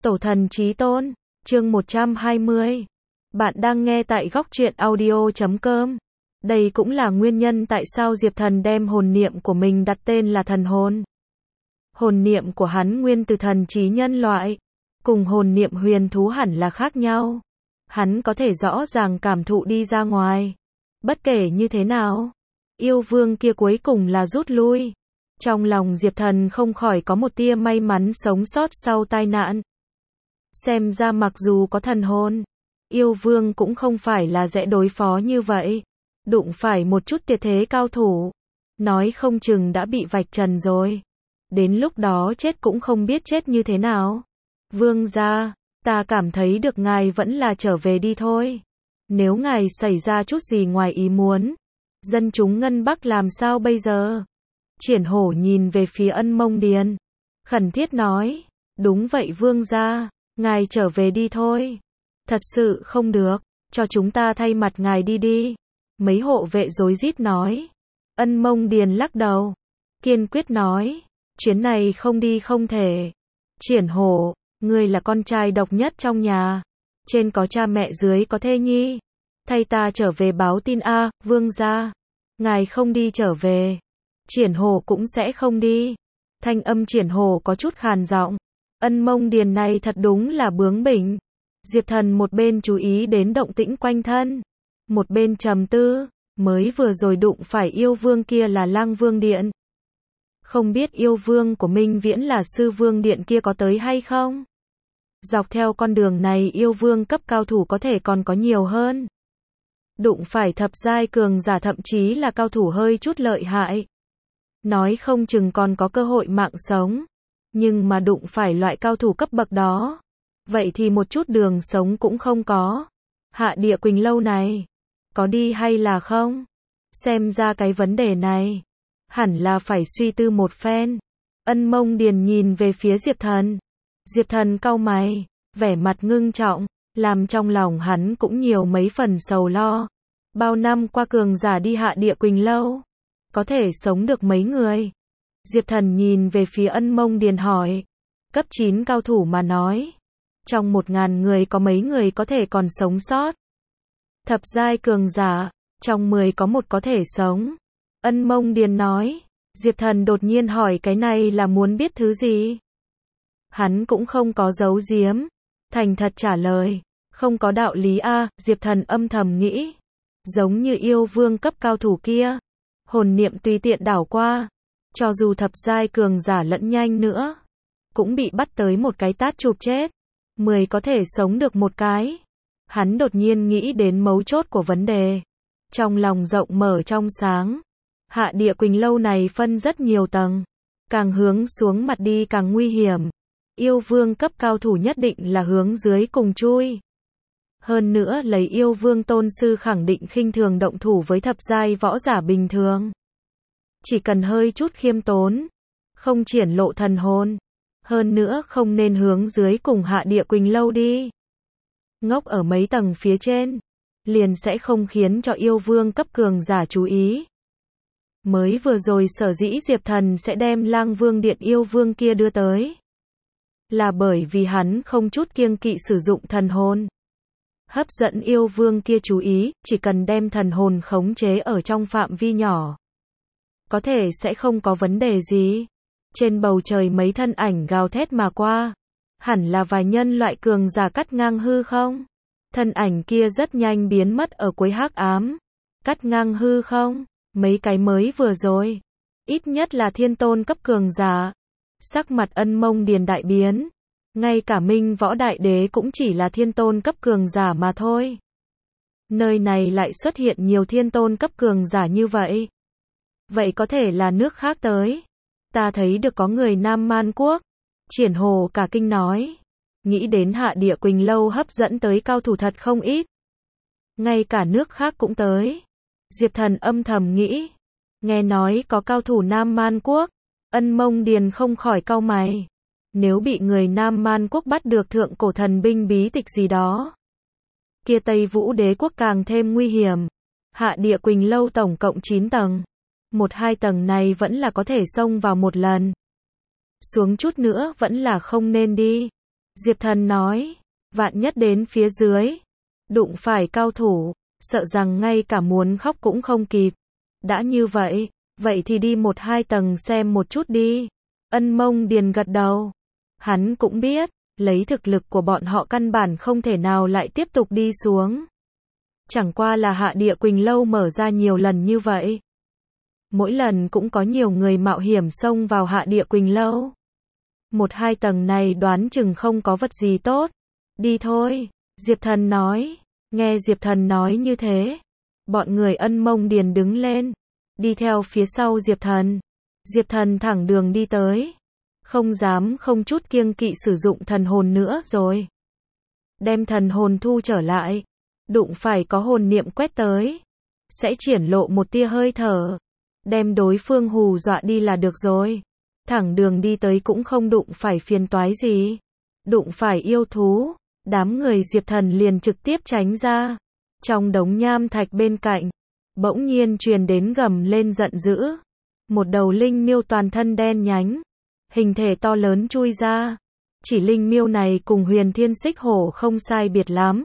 Tổ thần chí tôn, chương 120. Bạn đang nghe tại góc truyện audio.com. Đây cũng là nguyên nhân tại sao Diệp Thần đem hồn niệm của mình đặt tên là thần hồn. Hồn niệm của hắn nguyên từ thần trí nhân loại, cùng hồn niệm huyền thú hẳn là khác nhau. Hắn có thể rõ ràng cảm thụ đi ra ngoài. Bất kể như thế nào, yêu vương kia cuối cùng là rút lui. Trong lòng Diệp Thần không khỏi có một tia may mắn sống sót sau tai nạn. Xem ra mặc dù có thần hồn, yêu vương cũng không phải là dễ đối phó như vậy. Đụng phải một chút tuyệt thế cao thủ, nói không chừng đã bị vạch trần rồi. Đến lúc đó chết cũng không biết chết như thế nào. Vương gia, ta cảm thấy được ngài vẫn là trở về đi thôi. Nếu ngài xảy ra chút gì ngoài ý muốn, dân chúng Ngân Bắc làm sao bây giờ? Triển Hổ nhìn về phía Ân Mông Điền, khẩn thiết nói, đúng vậy vương gia, ngài trở về đi thôi. Thật sự không được, cho chúng ta thay mặt ngài đi đi. Mấy hộ vệ rối rít nói. Ân Mông Điền lắc đầu, kiên quyết nói, chuyến này không đi không thể. Triển Hổ, ngươi là con trai độc nhất trong nhà, trên có cha mẹ dưới có thê nhi. Thay ta trở về báo tin a, vương gia. Ngài không đi trở về, Triển Hổ cũng sẽ không đi. Thanh âm Triển Hổ có chút khàn giọng. Ân Mông Điền này thật đúng là bướng bỉnh. Diệp Thần một bên chú ý đến động tĩnh quanh thân, một bên trầm tư, mới vừa rồi đụng phải yêu vương kia là Lang Vương Điện. Không biết yêu vương của Minh Viễn là Sư Vương Điện kia có tới hay không? Dọc theo con đường này yêu vương cấp cao thủ có thể còn có nhiều hơn. Đụng phải thập giai cường giả thậm chí là cao thủ hơi chút lợi hại, nói không chừng còn có cơ hội mạng sống. Nhưng mà đụng phải loại cao thủ cấp bậc đó, vậy thì một chút đường sống cũng không có. Hạ Địa Quỳnh Lâu này, có đi hay là không? Xem ra cái vấn đề này, hẳn là phải suy tư một phen. Ân Mông Điền nhìn về phía Diệp Thần. Diệp Thần cau mày, vẻ mặt ngưng trọng, làm trong lòng hắn cũng nhiều mấy phần sầu lo. Bao năm qua cường giả đi Hạ Địa Quỳnh Lâu, có thể sống được mấy người? Diệp Thần nhìn về phía Ân Mông Điền hỏi. Cấp 9 cao thủ mà nói, trong 1000 người có mấy người có thể còn sống sót? Thập giai cường giả, trong 10 có một có thể sống. Ân Mông Điền nói. Diệp Thần đột nhiên hỏi cái này là muốn biết thứ gì? Hắn cũng không có giấu giếm, thành thật trả lời. Không có đạo lý a, Diệp Thần âm thầm nghĩ. Giống như yêu vương cấp cao thủ kia, hồn niệm tùy tiện đảo qua, cho dù thập giai cường giả lẫn nhanh nữa, cũng bị bắt tới một cái tát chụp chết. 10 có thể sống được một cái. Hắn đột nhiên nghĩ đến mấu chốt của vấn đề. Trong lòng rộng mở trong sáng. Hạ Địa Quỳnh Lâu này phân rất nhiều tầng, càng hướng xuống mặt đi càng nguy hiểm. Yêu vương cấp cao thủ nhất định là hướng dưới cùng chui. Hơn nữa lấy yêu vương tôn sư khẳng định khinh thường động thủ với thập giai võ giả bình thường. Chỉ cần hơi chút khiêm tốn, không triển lộ thần hồn. Hơn nữa không nên hướng dưới cùng Hạ Địa Quỳnh Lâu đi. Ngốc ở mấy tầng phía trên, liền sẽ không khiến cho yêu vương cấp cường giả chú ý. Mới vừa rồi sở dĩ Diệp Thần sẽ đem Lang Vương Điện yêu vương kia đưa tới, là bởi vì hắn không chút kiêng kỵ sử dụng thần hồn. Hấp dẫn yêu vương kia chú ý, chỉ cần đem thần hồn khống chế ở trong phạm vi nhỏ, có thể sẽ không có vấn đề gì. Trên bầu trời mấy thân ảnh gào thét mà qua, hẳn là vài nhân loại cường giả cắt ngang hư không? Thân ảnh kia rất nhanh biến mất ở cuối hắc ám. Cắt ngang hư không? Mấy cái mới vừa rồi, ít nhất là thiên tôn cấp cường giả. Sắc mặt Ân Mông Điền đại biến, ngay cả Minh Võ Đại Đế cũng chỉ là thiên tôn cấp cường giả mà thôi. Nơi này lại xuất hiện nhiều thiên tôn cấp cường giả như vậy. Vậy có thể là nước khác tới. Ta thấy được có người Nam Man Quốc. Triển Hổ cả kinh nói. Nghĩ đến Hạ Địa Quỳnh Lâu hấp dẫn tới cao thủ thật không ít. Ngay cả nước khác cũng tới. Diệp Thần âm thầm nghĩ. Nghe nói có cao thủ Nam Man Quốc. Ân Mông Điền không khỏi cau mày. Nếu bị người Nam Man Quốc bắt được thượng cổ thần binh bí tịch gì đó, kia Tây Vũ Đế quốc càng thêm nguy hiểm. Hạ Địa Quỳnh Lâu tổng cộng 9 tầng. 1-2 tầng này vẫn là có thể xông vào một lần. Xuống chút nữa vẫn là không nên đi. Diệp Thần nói, vạn nhất đến phía dưới, đụng phải cao thủ, sợ rằng ngay cả muốn khóc cũng không kịp. Đã như vậy, vậy thì đi 1-2 tầng xem một chút đi. Ân Mông Điền gật đầu. Hắn cũng biết, lấy thực lực của bọn họ căn bản không thể nào lại tiếp tục đi xuống. Chẳng qua là Hạ Địa Quỳnh Lâu mở ra nhiều lần như vậy. Mỗi lần cũng có nhiều người mạo hiểm xông vào Hạ Địa Quỳnh Lâu. 1-2 tầng này đoán chừng không có vật gì tốt. Đi thôi, Diệp Thần nói. Nghe Diệp Thần nói như thế, bọn người Ân Mông Điền đứng lên, đi theo phía sau Diệp Thần. Diệp Thần thẳng đường đi tới, không dám không chút kiêng kỵ sử dụng thần hồn nữa rồi. Đem thần hồn thu trở lại, đụng phải có hồn niệm quét tới, sẽ triển lộ một tia hơi thở, đem đối phương hù dọa đi là được rồi. Thẳng đường đi tới cũng không đụng phải phiền toái gì. Đụng phải yêu thú, đám người Diệp Thần liền trực tiếp tránh ra. Trong đống nham thạch bên cạnh, bỗng nhiên truyền đến gầm lên giận dữ. Một đầu linh miêu toàn thân đen nhánh, hình thể to lớn chui ra. Chỉ linh miêu này cùng Huyền Thiên Xích Hổ không sai biệt lắm.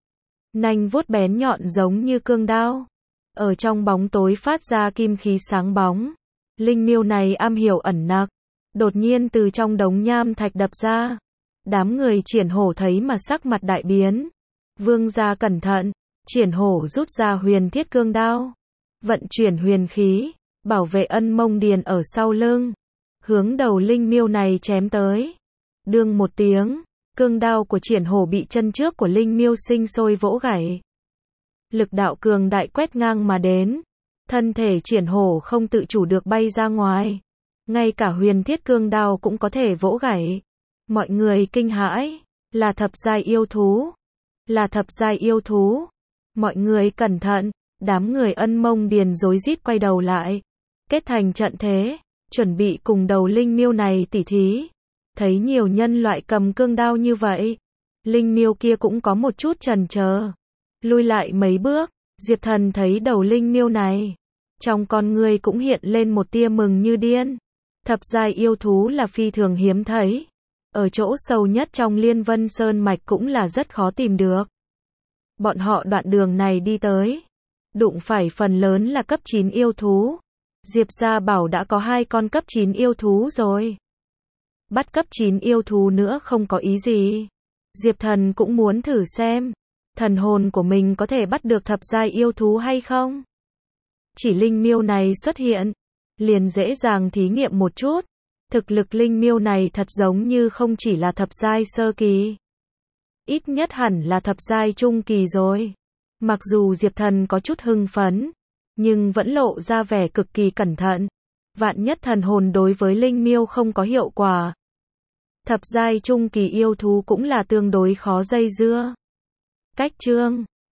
Nanh vuốt bén nhọn giống như cương đao, ở trong bóng tối phát ra kim khí sáng bóng. Linh miêu này am hiểu ẩn nặc, đột nhiên từ trong đống nham thạch đập ra. Đám người Triển Hổ thấy mà sắc mặt đại biến. Vương gia cẩn thận, Triển Hổ rút ra huyền thiết cương đao, vận chuyển huyền khí, bảo vệ Ân Mông Điền ở sau lưng, hướng đầu linh miêu này chém tới. Đương một tiếng, cương đao của Triển Hổ bị chân trước của linh miêu sinh sôi vỗ gãy. Lực đạo cường đại quét ngang mà đến, thân thể Triển Hổ không tự chủ được bay ra ngoài. Ngay cả huyền thiết cương đao cũng có thể vỗ gãy. Mọi người kinh hãi, là thập giai yêu thú, là thập giai yêu thú. Mọi người cẩn thận, đám người Ân Mông Điền rối rít quay đầu lại, kết thành trận thế, chuẩn bị cùng đầu linh miêu này tỉ thí. Thấy nhiều nhân loại cầm cương đao như vậy, linh miêu kia cũng có một chút chần chờ, lui lại mấy bước. Diệp Thần thấy đầu linh miêu này, trong con người cũng hiện lên một tia mừng như điên. Thập giai yêu thú là phi thường hiếm thấy, ở chỗ sâu nhất trong Liên Vân Sơn mạch cũng là rất khó tìm được. Bọn họ đoạn đường này đi tới, đụng phải phần lớn là cấp 9 yêu thú. Diệp gia bảo đã có 2 con cấp 9 yêu thú rồi. Bắt cấp 9 yêu thú nữa không có ý gì. Diệp Thần cũng muốn thử xem, thần hồn của mình có thể bắt được thập giai yêu thú hay không. Chỉ linh miêu này xuất hiện, liền dễ dàng thí nghiệm một chút. Thực lực linh miêu này thật giống như không chỉ là thập giai sơ kỳ, ít nhất hẳn là thập giai trung kỳ rồi. Mặc dù Diệp Thần có chút hưng phấn, nhưng vẫn lộ ra vẻ cực kỳ cẩn thận. Vạn nhất thần hồn đối với linh miêu không có hiệu quả. Thập giai trung kỳ yêu thú cũng là tương đối khó dây dưa. Cách chương